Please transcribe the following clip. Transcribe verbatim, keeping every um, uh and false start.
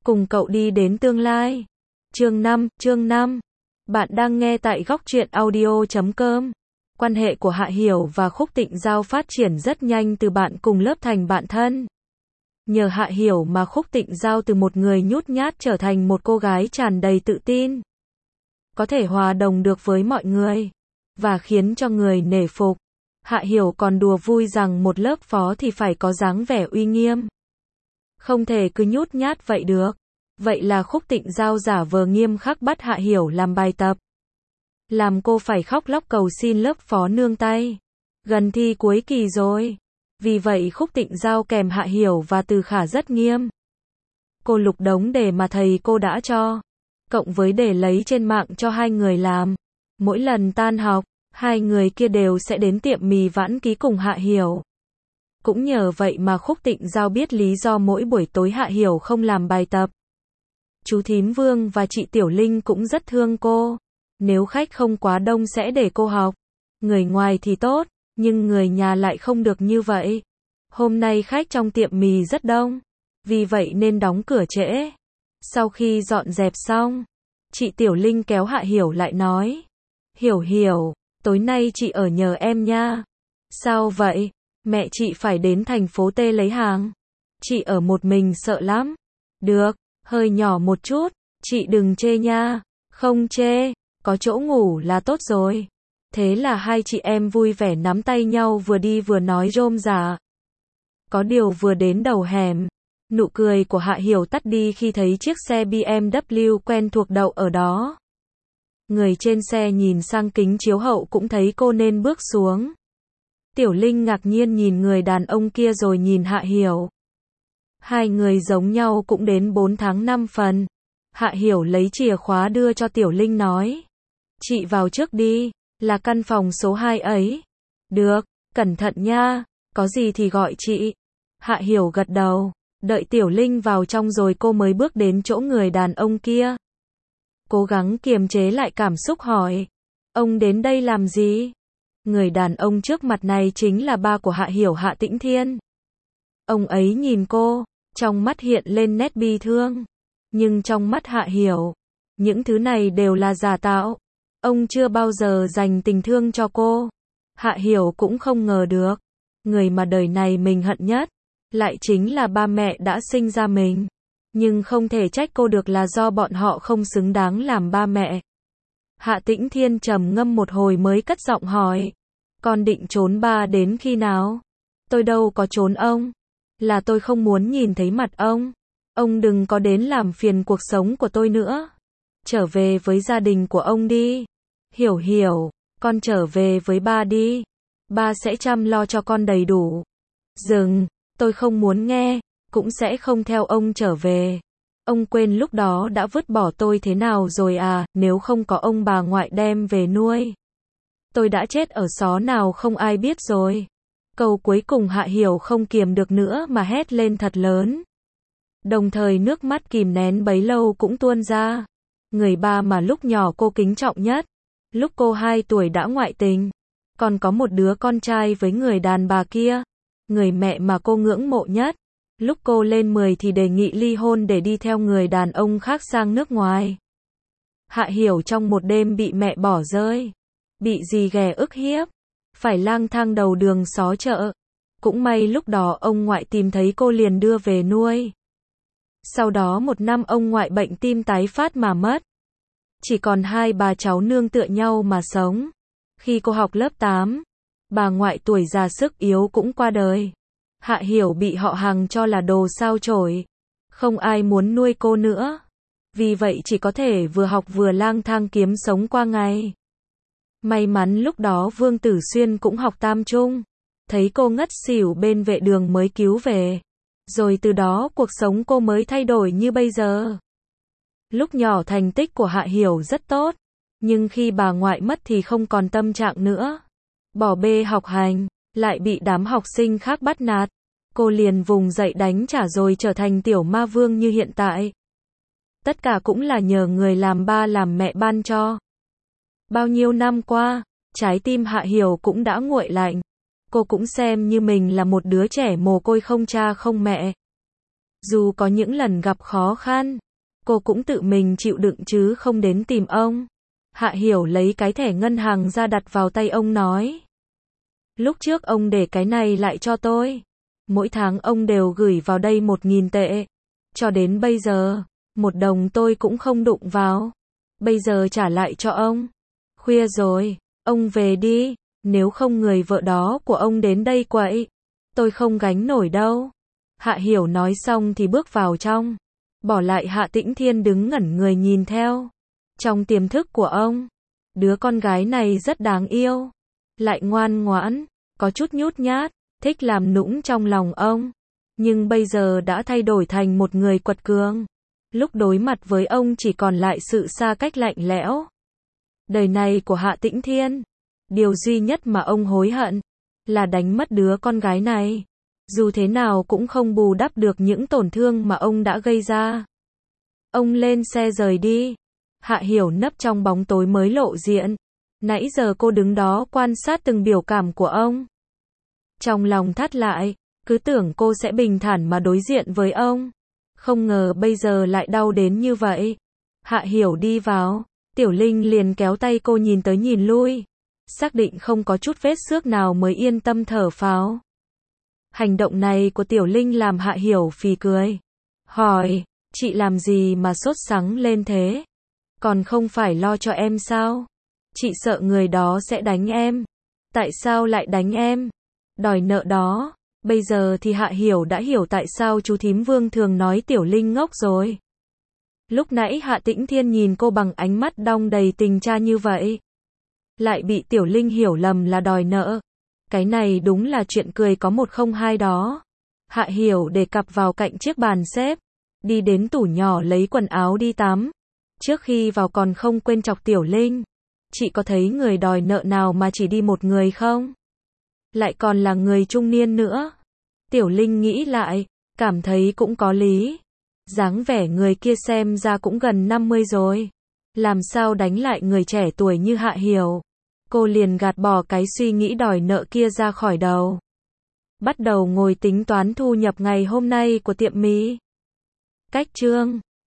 cùng cậu đi đến tương lai. Chương năm, chương năm. Bạn đang nghe tại góc truyện audio chấm com. Quan hệ của Hạ Hiểu và Khúc Tịnh Giao phát triển rất nhanh từ bạn cùng lớp thành bạn thân. Nhờ Hạ Hiểu mà Khúc Tịnh Giao từ một người nhút nhát trở thành một cô gái tràn đầy tự tin. Có thể hòa đồng được với mọi người, và khiến cho người nể phục. Hạ Hiểu còn đùa vui rằng một lớp phó thì phải có dáng vẻ uy nghiêm. Không thể cứ nhút nhát vậy được. Vậy là Khúc Tịnh Giao giả vờ nghiêm khắc bắt Hạ Hiểu làm bài tập. Làm cô phải khóc lóc cầu xin lớp phó nương tay. Gần thi cuối kỳ rồi. Vì vậy Khúc Tịnh Giao kèm Hạ Hiểu và Từ Khả rất nghiêm. Cô lục đống đề mà thầy cô đã cho, cộng với đề lấy trên mạng cho hai người làm. Mỗi lần tan học, hai người kia đều sẽ đến tiệm mì Vãn Ký cùng Hạ Hiểu. Cũng nhờ vậy mà Khúc Tịnh Giao biết lý do mỗi buổi tối Hạ Hiểu không làm bài tập. Chú Thím Vương và chị Tiểu Linh cũng rất thương cô. Nếu khách không quá đông sẽ để cô học. Người ngoài thì tốt, nhưng người nhà lại không được như vậy. Hôm nay khách trong tiệm mì rất đông, vì vậy nên đóng cửa trễ. Sau khi dọn dẹp xong, chị Tiểu Linh kéo Hạ Hiểu lại nói: Hiểu Hiểu, tối nay chị ở nhờ em nha. Sao vậy? Mẹ chị phải đến thành phố T lấy hàng. Chị ở một mình sợ lắm. Được, hơi nhỏ một chút, chị đừng chê nha. Không chê, có chỗ ngủ là tốt rồi. Thế là hai chị em vui vẻ nắm tay nhau vừa đi vừa nói rôm rả. Có điều vừa đến đầu hẻm, nụ cười của Hạ Hiểu tắt đi khi thấy chiếc xe bê em vê quen thuộc đậu ở đó. Người trên xe nhìn sang kính chiếu hậu cũng thấy cô nên bước xuống. Tiểu Linh ngạc nhiên nhìn người đàn ông kia rồi nhìn Hạ Hiểu. Hai người giống nhau cũng đến bốn tháng năm phần. Hạ Hiểu lấy chìa khóa đưa cho Tiểu Linh nói: Chị vào trước đi, là căn phòng số hai ấy. Được, cẩn thận nha, có gì thì gọi chị. Hạ Hiểu gật đầu, đợi Tiểu Linh vào trong rồi cô mới bước đến chỗ người đàn ông kia. Cố gắng kiềm chế lại cảm xúc hỏi: Ông đến đây làm gì? Người đàn ông trước mặt này chính là ba của Hạ Hiểu, Hạ Tĩnh Thiên. Ông ấy nhìn cô, trong mắt hiện lên nét bi thương. Nhưng trong mắt Hạ Hiểu, những thứ này đều là giả tạo. Ông chưa bao giờ dành tình thương cho cô. Hạ Hiểu cũng không ngờ được, người mà đời này mình hận nhất, lại chính là ba mẹ đã sinh ra mình. Nhưng không thể trách cô được là do bọn họ không xứng đáng làm ba mẹ. Hạ Tĩnh Thiên trầm ngâm một hồi mới cất giọng hỏi: Con định trốn ba đến khi nào? Tôi đâu có trốn ông. Là tôi không muốn nhìn thấy mặt ông. Ông đừng có đến làm phiền cuộc sống của tôi nữa. Trở về với gia đình của ông đi. Hiểu Hiểu, con trở về với ba đi. Ba sẽ chăm lo cho con đầy đủ. Dừng, tôi không muốn nghe, cũng sẽ không theo ông trở về. Ông quên lúc đó đã vứt bỏ tôi thế nào rồi à, nếu không có ông bà ngoại đem về nuôi. Tôi đã chết ở xó nào không ai biết rồi. Câu cuối cùng Hạ Hiểu không kiềm được nữa mà hét lên thật lớn. Đồng thời nước mắt kìm nén bấy lâu cũng tuôn ra. Người ba mà lúc nhỏ cô kính trọng nhất, lúc cô hai tuổi đã ngoại tình, còn có một đứa con trai với người đàn bà kia. Người mẹ mà cô ngưỡng mộ nhất, lúc cô lên mười thì đề nghị ly hôn để đi theo người đàn ông khác sang nước ngoài. Hạ Hiểu trong một đêm bị mẹ bỏ rơi, bị dì ghẻ ức hiếp, phải lang thang đầu đường xó chợ. Cũng may lúc đó ông ngoại tìm thấy cô liền đưa về nuôi. Sau đó một năm ông ngoại bệnh tim tái phát mà mất. Chỉ còn hai bà cháu nương tựa nhau mà sống. Khi cô học lớp tám, bà ngoại tuổi già sức yếu cũng qua đời. Hạ Hiểu bị họ hàng cho là đồ sao chổi. Không ai muốn nuôi cô nữa. Vì vậy chỉ có thể vừa học vừa lang thang kiếm sống qua ngày. May mắn lúc đó Vương Tử Xuyên cũng học tam trung. Thấy cô ngất xỉu bên vệ đường mới cứu về. Rồi từ đó cuộc sống cô mới thay đổi như bây giờ. Lúc nhỏ thành tích của Hạ Hiểu rất tốt. Nhưng khi bà ngoại mất thì không còn tâm trạng nữa. Bỏ bê học hành, lại bị đám học sinh khác bắt nạt. Cô liền vùng dậy đánh trả rồi trở thành tiểu ma vương như hiện tại. Tất cả cũng là nhờ người làm ba làm mẹ ban cho. Bao nhiêu năm qua, trái tim Hạ Hiểu cũng đã nguội lạnh. Cô cũng xem như mình là một đứa trẻ mồ côi không cha không mẹ. Dù có những lần gặp khó khăn, cô cũng tự mình chịu đựng chứ không đến tìm ông. Hạ Hiểu lấy cái thẻ ngân hàng ra đặt vào tay ông nói. Lúc trước ông để cái này lại cho tôi. Mỗi tháng ông đều gửi vào đây một nghìn tệ. Cho đến bây giờ, một đồng tôi cũng không đụng vào. Bây giờ trả lại cho ông. Khuya rồi, ông về đi, nếu không người vợ đó của ông đến đây quậy. Tôi không gánh nổi đâu. Hạ Hiểu nói xong thì bước vào trong. Bỏ lại Hạ Tĩnh Thiên đứng ngẩn người nhìn theo. Trong tiềm thức của ông, đứa con gái này rất đáng yêu. Lại ngoan ngoãn, có chút nhút nhát, thích làm nũng trong lòng ông. Nhưng bây giờ đã thay đổi thành một người quật cường. Lúc đối mặt với ông chỉ còn lại sự xa cách lạnh lẽo. Đời này của Hạ Tĩnh Thiên, điều duy nhất mà ông hối hận là đánh mất đứa con gái này. Dù thế nào cũng không bù đắp được những tổn thương mà ông đã gây ra. Ông lên xe rời đi. Hạ Hiểu nấp trong bóng tối mới lộ diện. Nãy giờ cô đứng đó quan sát từng biểu cảm của ông. Trong lòng thắt lại, cứ tưởng cô sẽ bình thản mà đối diện với ông. Không ngờ bây giờ lại đau đến như vậy. Hạ Hiểu đi vào, Tiểu Linh liền kéo tay cô nhìn tới nhìn lui. Xác định không có chút vết xước nào mới yên tâm thở phào. Hành động này của Tiểu Linh làm Hạ Hiểu phì cười. Hỏi, chị làm gì mà sốt sắng lên thế? Còn không phải lo cho em sao? Chị sợ người đó sẽ đánh em. Tại sao lại đánh em? Đòi nợ đó. Bây giờ thì Hạ Hiểu đã hiểu tại sao chú thím Vương thường nói Tiểu Linh ngốc rồi. Lúc nãy Hạ Tĩnh Thiên nhìn cô bằng ánh mắt đong đầy tình cha như vậy. Lại bị Tiểu Linh hiểu lầm là đòi nợ. Cái này đúng là chuyện cười có một không hai đó. Hạ Hiểu để cặp vào cạnh chiếc bàn xếp. Đi đến tủ nhỏ lấy quần áo đi tắm. Trước khi vào còn không quên chọc Tiểu Linh. Chị có thấy người đòi nợ nào mà chỉ đi một người không? Lại còn là người trung niên nữa. Tiểu Linh nghĩ lại, cảm thấy cũng có lý. Dáng vẻ người kia xem ra cũng gần năm mươi rồi. Làm sao đánh lại người trẻ tuổi như Hạ Hiểu? Cô liền gạt bỏ cái suy nghĩ đòi nợ kia ra khỏi đầu. Bắt đầu ngồi tính toán thu nhập ngày hôm nay của tiệm mì. Cách chương